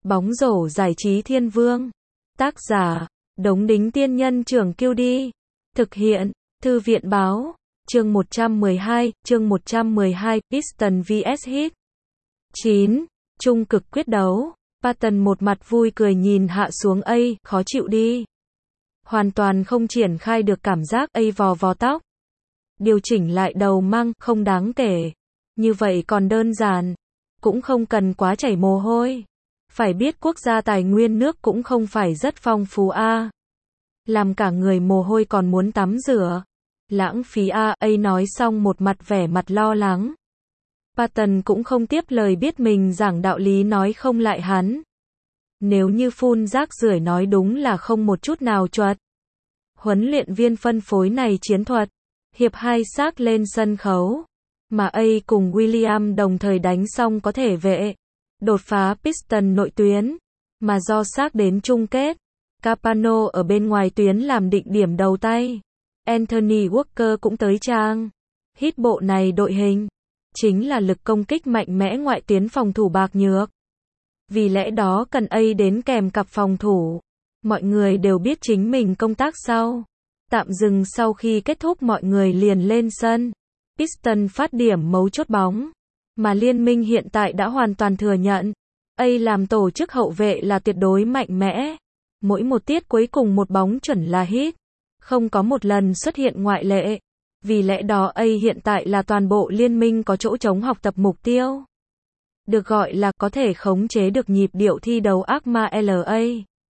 Bóng rổ giải trí thiên vương. Tác giả, Đống Đính Tiên Nhân Trưởng Kiêu Đi. Thực hiện, Thư viện Báo. Chương 112, Piston vs Heat. 9. Trung cực quyết đấu. Patton một mặt vui cười nhìn hạ xuống A, khó chịu đi. Hoàn toàn không triển khai được cảm giác. A vò vò tóc. Điều chỉnh lại đầu măng, không đáng kể. Như vậy còn đơn giản. Cũng không cần quá chảy mồ hôi. Phải biết quốc gia tài nguyên nước cũng không phải rất phong phú a. Làm cả người mồ hôi còn muốn tắm rửa. Lãng phí a. A nói xong một mặt vẻ mặt lo lắng. Patton cũng không tiếp lời, biết mình giảng đạo lý nói không lại hắn. Nếu như phun rác rưởi nói đúng là không một chút nào chuột. Huấn luyện viên phân phối này chiến thuật. Hiệp 2 xác lên sân khấu. Mà A cùng William đồng thời đánh xong có thể vệ. Đột phá Piston nội tuyến. Mà do xác đến chung kết. Capano ở bên ngoài tuyến làm định điểm đầu tay. Anthony Walker cũng tới trang. Hít bộ này đội hình. Chính là lực công kích mạnh mẽ, ngoại tuyến phòng thủ bạc nhược. Vì lẽ đó cần A đến kèm cặp phòng thủ. Mọi người đều biết chính mình công tác sau. Tạm dừng sau khi kết thúc mọi người liền lên sân. Piston phát điểm mấu chốt bóng. Mà liên minh hiện tại đã hoàn toàn thừa nhận. A làm tổ chức hậu vệ là tuyệt đối mạnh mẽ. Mỗi một tiết cuối cùng một bóng chuẩn là hit. Không có một lần xuất hiện ngoại lệ. Vì lẽ đó A hiện tại là toàn bộ liên minh có chỗ trống học tập mục tiêu. Được gọi là có thể khống chế được nhịp điệu thi đấu ác ma LA.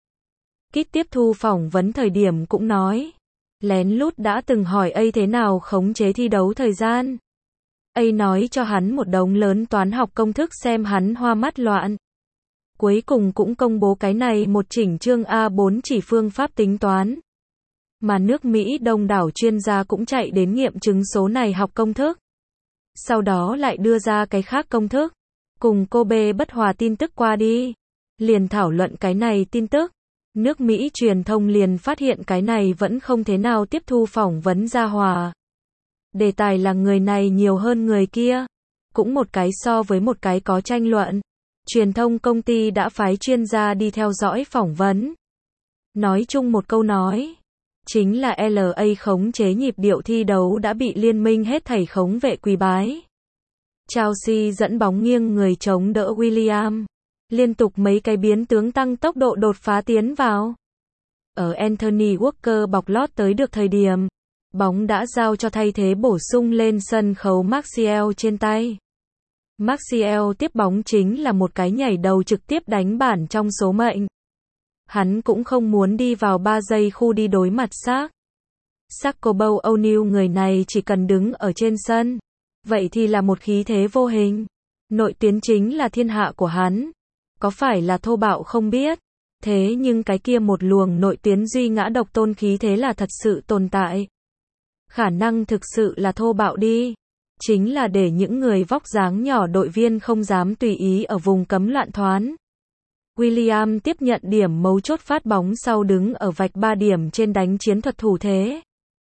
Kit tiếp thu phỏng vấn thời điểm cũng nói. Lén lút đã từng hỏi A thế nào khống chế thi đấu thời gian. A nói cho hắn một đống lớn toán học công thức xem hắn hoa mắt loạn. Cuối cùng cũng công bố cái này một chỉnh chương A4 chỉ phương pháp tính toán. Mà nước Mỹ đông đảo chuyên gia cũng chạy đến nghiệm chứng số này học công thức. Sau đó lại đưa ra cái khác công thức. Cùng Kobe bất hòa tin tức qua đi. Liền thảo luận cái này tin tức. Nước Mỹ truyền thông liền phát hiện cái này vẫn không thế nào tiếp thu phỏng vấn ra hòa. Đề tài là người này nhiều hơn người kia. Cũng một cái so với một cái có tranh luận. Truyền thông công ty đã phái chuyên gia đi theo dõi phỏng vấn. Nói chung một câu nói. Chính là LA khống chế nhịp điệu thi đấu đã bị liên minh hết thảy khống vệ quỳ bái. Chelsea dẫn bóng nghiêng người chống đỡ William. Liên tục mấy cái biến tướng tăng tốc độ đột phá tiến vào. Ở Anthony Walker bọc lót tới được thời điểm. Bóng đã giao cho thay thế bổ sung lên sân khấu Martial trên tay. Martial tiếp bóng chính là một cái nhảy đầu trực tiếp đánh bản trong số mệnh. Hắn cũng không muốn đi vào 3 giây khu đi đối mặt xác. Jacobo O'Neal người này chỉ cần đứng ở trên sân. Vậy thì là một khí thế vô hình. Nội tuyến chính là thiên hạ của hắn. Có phải là thô bạo không biết. Thế nhưng cái kia một luồng nội tuyến duy ngã độc tôn khí thế là thật sự tồn tại. Khả năng thực sự là thô bạo đi. Chính là để những người vóc dáng nhỏ đội viên không dám tùy ý ở vùng cấm loạn thoán. William tiếp nhận điểm mấu chốt phát bóng sau đứng ở vạch 3 điểm trên đánh chiến thuật thủ thế.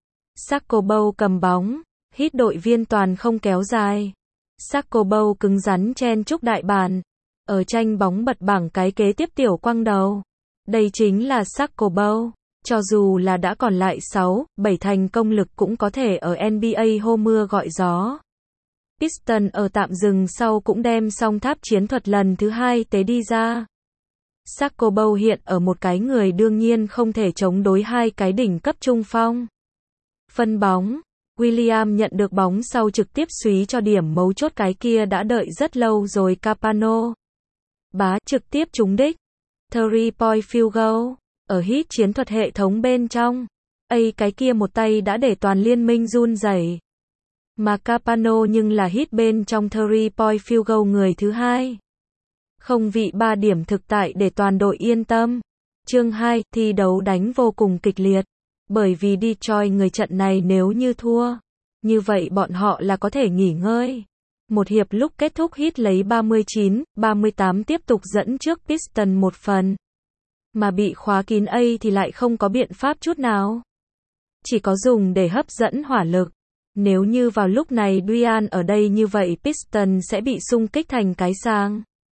Jacobo cầm bóng. Hít đội viên toàn không kéo dài. Jacobo cứng rắn chen chúc đại bàn. Ở tranh bóng bật bảng cái kế tiếp tiểu quăng đầu. Đây chính là Jacobo. Cho dù là đã còn lại 6, 7 thành công lực cũng có thể ở NBA hô mưa gọi gió. Piston ở tạm dừng sau cũng đem xong tháp chiến thuật lần thứ 2 tế đi ra. Jacobo hiện ở một cái người đương nhiên không thể chống đối hai cái đỉnh cấp trung phong. Phân bóng. William nhận được bóng sau trực tiếp súy cho điểm mấu chốt, cái kia đã đợi rất lâu rồi Capano. Bá trực tiếp trúng đích. 3-point field goal. Ở hit chiến thuật hệ thống bên trong. A cái kia một tay đã để toàn liên minh run rẩy. Mà Capano nhưng là hit bên trong 3-point field goal người thứ 2. Không vị 3 điểm thực tại để toàn đội yên tâm. Chương 2, thi đấu đánh vô cùng kịch liệt. Bởi vì Detroit người trận này nếu như thua. Như vậy bọn họ là có thể nghỉ ngơi. Một hiệp lúc kết thúc hit lấy 39-38 tiếp tục dẫn trước Piston một phần. Mà bị khóa kín A thì lại không có biện pháp chút nào. Chỉ có dùng để hấp dẫn hỏa lực. Nếu như vào lúc này Dwyan ở đây như vậy Piston sẽ bị xung kích thành cái sang.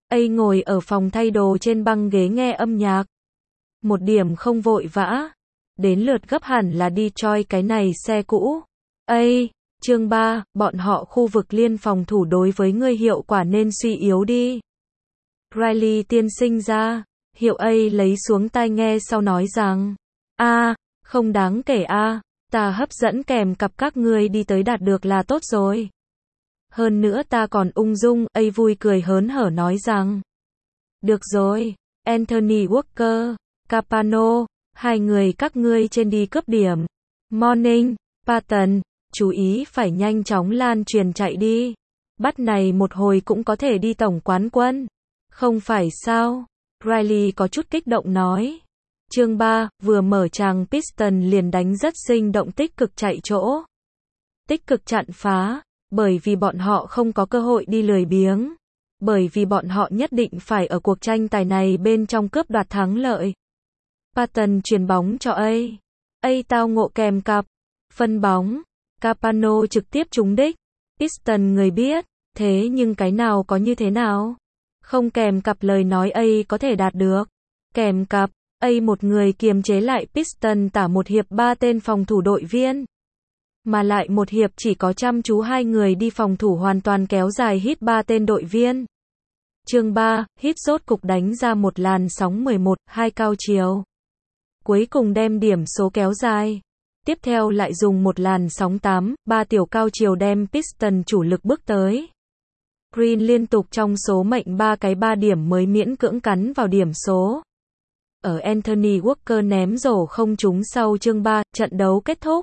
ngồi ở phòng thay đồ trên băng ghế nghe âm nhạc. Một điểm không vội vã. Đến lượt gấp hẳn là đi choi cái này xe cũ. Chương 3, bọn họ khu vực liên phòng thủ đối với ngươi hiệu quả nên suy yếu đi. Riley tiên sinh ra. Hiệu A lấy xuống tai nghe sau nói rằng. Không đáng kể ta hấp dẫn kèm cặp các ngươi đi tới đạt được là tốt rồi. Hơn nữa ta còn ung dung, A vui cười hớn hở nói rằng. Được rồi, Anthony Walker, Capano, hai người các ngươi trên đi cướp điểm. Morning, Patton, chú ý phải nhanh chóng lan truyền chạy đi. Bắt này một hồi cũng có thể đi tổng quán quân. Không phải sao? Riley có chút kích động nói. Chương 3, vừa mở tràng Piston liền đánh rất sinh động tích cực chạy chỗ. Tích cực chặn phá, bởi vì bọn họ không có cơ hội đi lười biếng. Bởi vì bọn họ nhất định phải ở cuộc tranh tài này bên trong cướp đoạt thắng lợi. Patton chuyền bóng cho A tao ngộ kèm cặp. Phân bóng. Capano trực tiếp trúng đích. Piston người biết, thế nhưng cái nào có như thế nào? Không kèm cặp lời nói A có thể đạt được. Kèm cặp, A một người kiềm chế lại Piston tả một hiệp 3 tên phòng thủ đội viên. Mà lại một hiệp chỉ có chăm chú 2 người đi phòng thủ hoàn toàn kéo dài hit 3 tên đội viên. Chương 3, hit rốt cục đánh ra một làn sóng 11-2 cao chiều. Cuối cùng đem điểm số kéo dài. Tiếp theo lại dùng một làn sóng 8-3 tiểu cao chiều đem Piston chủ lực bước tới. Green liên tục trong số mệnh 3 điểm mới miễn cưỡng cắn vào điểm số. Ở Anthony Walker ném rổ không trúng sau chương 3, trận đấu kết thúc.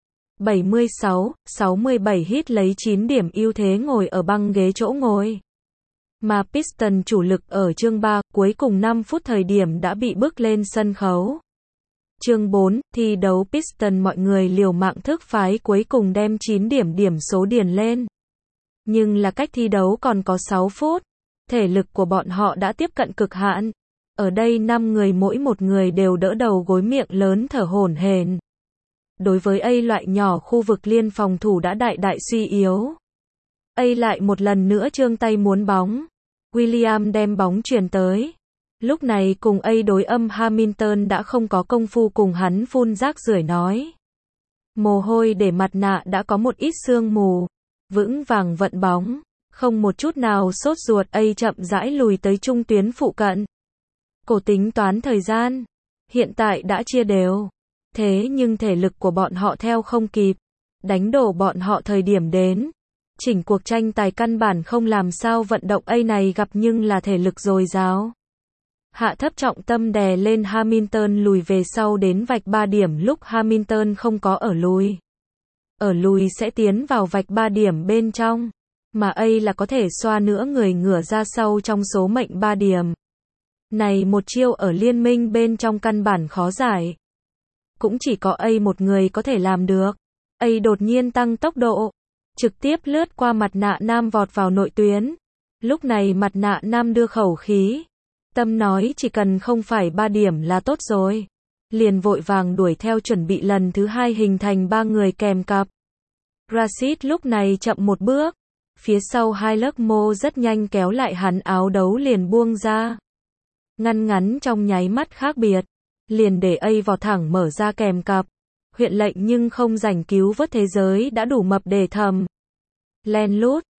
76-67 hit lấy 9 điểm ưu thế ngồi ở băng ghế chỗ ngồi. Mà Piston chủ lực ở chương 3, cuối cùng 5 phút thời điểm đã bị bước lên sân khấu. Chương 4, thi đấu Piston mọi người liều mạng thức phái cuối cùng đem 9 điểm số điền lên. Nhưng là cách thi đấu còn có 6 phút. Thể lực của bọn họ đã tiếp cận cực hạn. Ở đây 5 người mỗi một người đều đỡ đầu gối miệng lớn thở hổn hển. Đối với A loại nhỏ khu vực liên phòng thủ đã đại suy yếu. A lại một lần nữa trương tay muốn bóng. William đem bóng truyền tới. Lúc này cùng A đối âm Hamilton đã không có công phu cùng hắn phun rác rưởi nói. Mồ hôi để mặt nạ đã có một ít sương mù. Vững vàng vận bóng. Không một chút nào sốt ruột A chậm rãi lùi tới trung tuyến phụ cận. Cổ tính toán thời gian. Hiện tại đã chia đều. Thế nhưng thể lực của bọn họ theo không kịp. Đánh đổ bọn họ thời điểm đến. Chỉnh cuộc tranh tài căn bản không làm sao vận động A này gặp nhưng là thể lực dồi dào. Hạ thấp trọng tâm đè lên Hamilton lùi về sau đến vạch 3 điểm lúc Hamilton không có ở lùi. Ở lùi sẽ tiến vào vạch 3 điểm bên trong. Mà A là có thể xoa nữa người ngửa ra sau trong số mệnh 3 điểm. Này một chiêu ở liên minh bên trong căn bản khó giải. Cũng chỉ có A một người có thể làm được. A đột nhiên tăng tốc độ. Trực tiếp lướt qua mặt nạ nam vọt vào nội tuyến. Lúc này mặt nạ nam đưa khẩu khí. Tâm nói chỉ cần không phải 3 điểm là tốt rồi. Liền vội vàng đuổi theo chuẩn bị lần thứ 2 hình thành 3 người kèm cặp. Rashid lúc này chậm một bước. Phía sau hai lớp mô rất nhanh kéo lại hắn áo đấu liền buông ra. Ngăn ngắn trong nháy mắt khác biệt. Liền để A vào thẳng mở ra kèm cặp. Huyện lệnh nhưng không giành cứu vớt thế giới đã đủ mập để thầm. Len lút.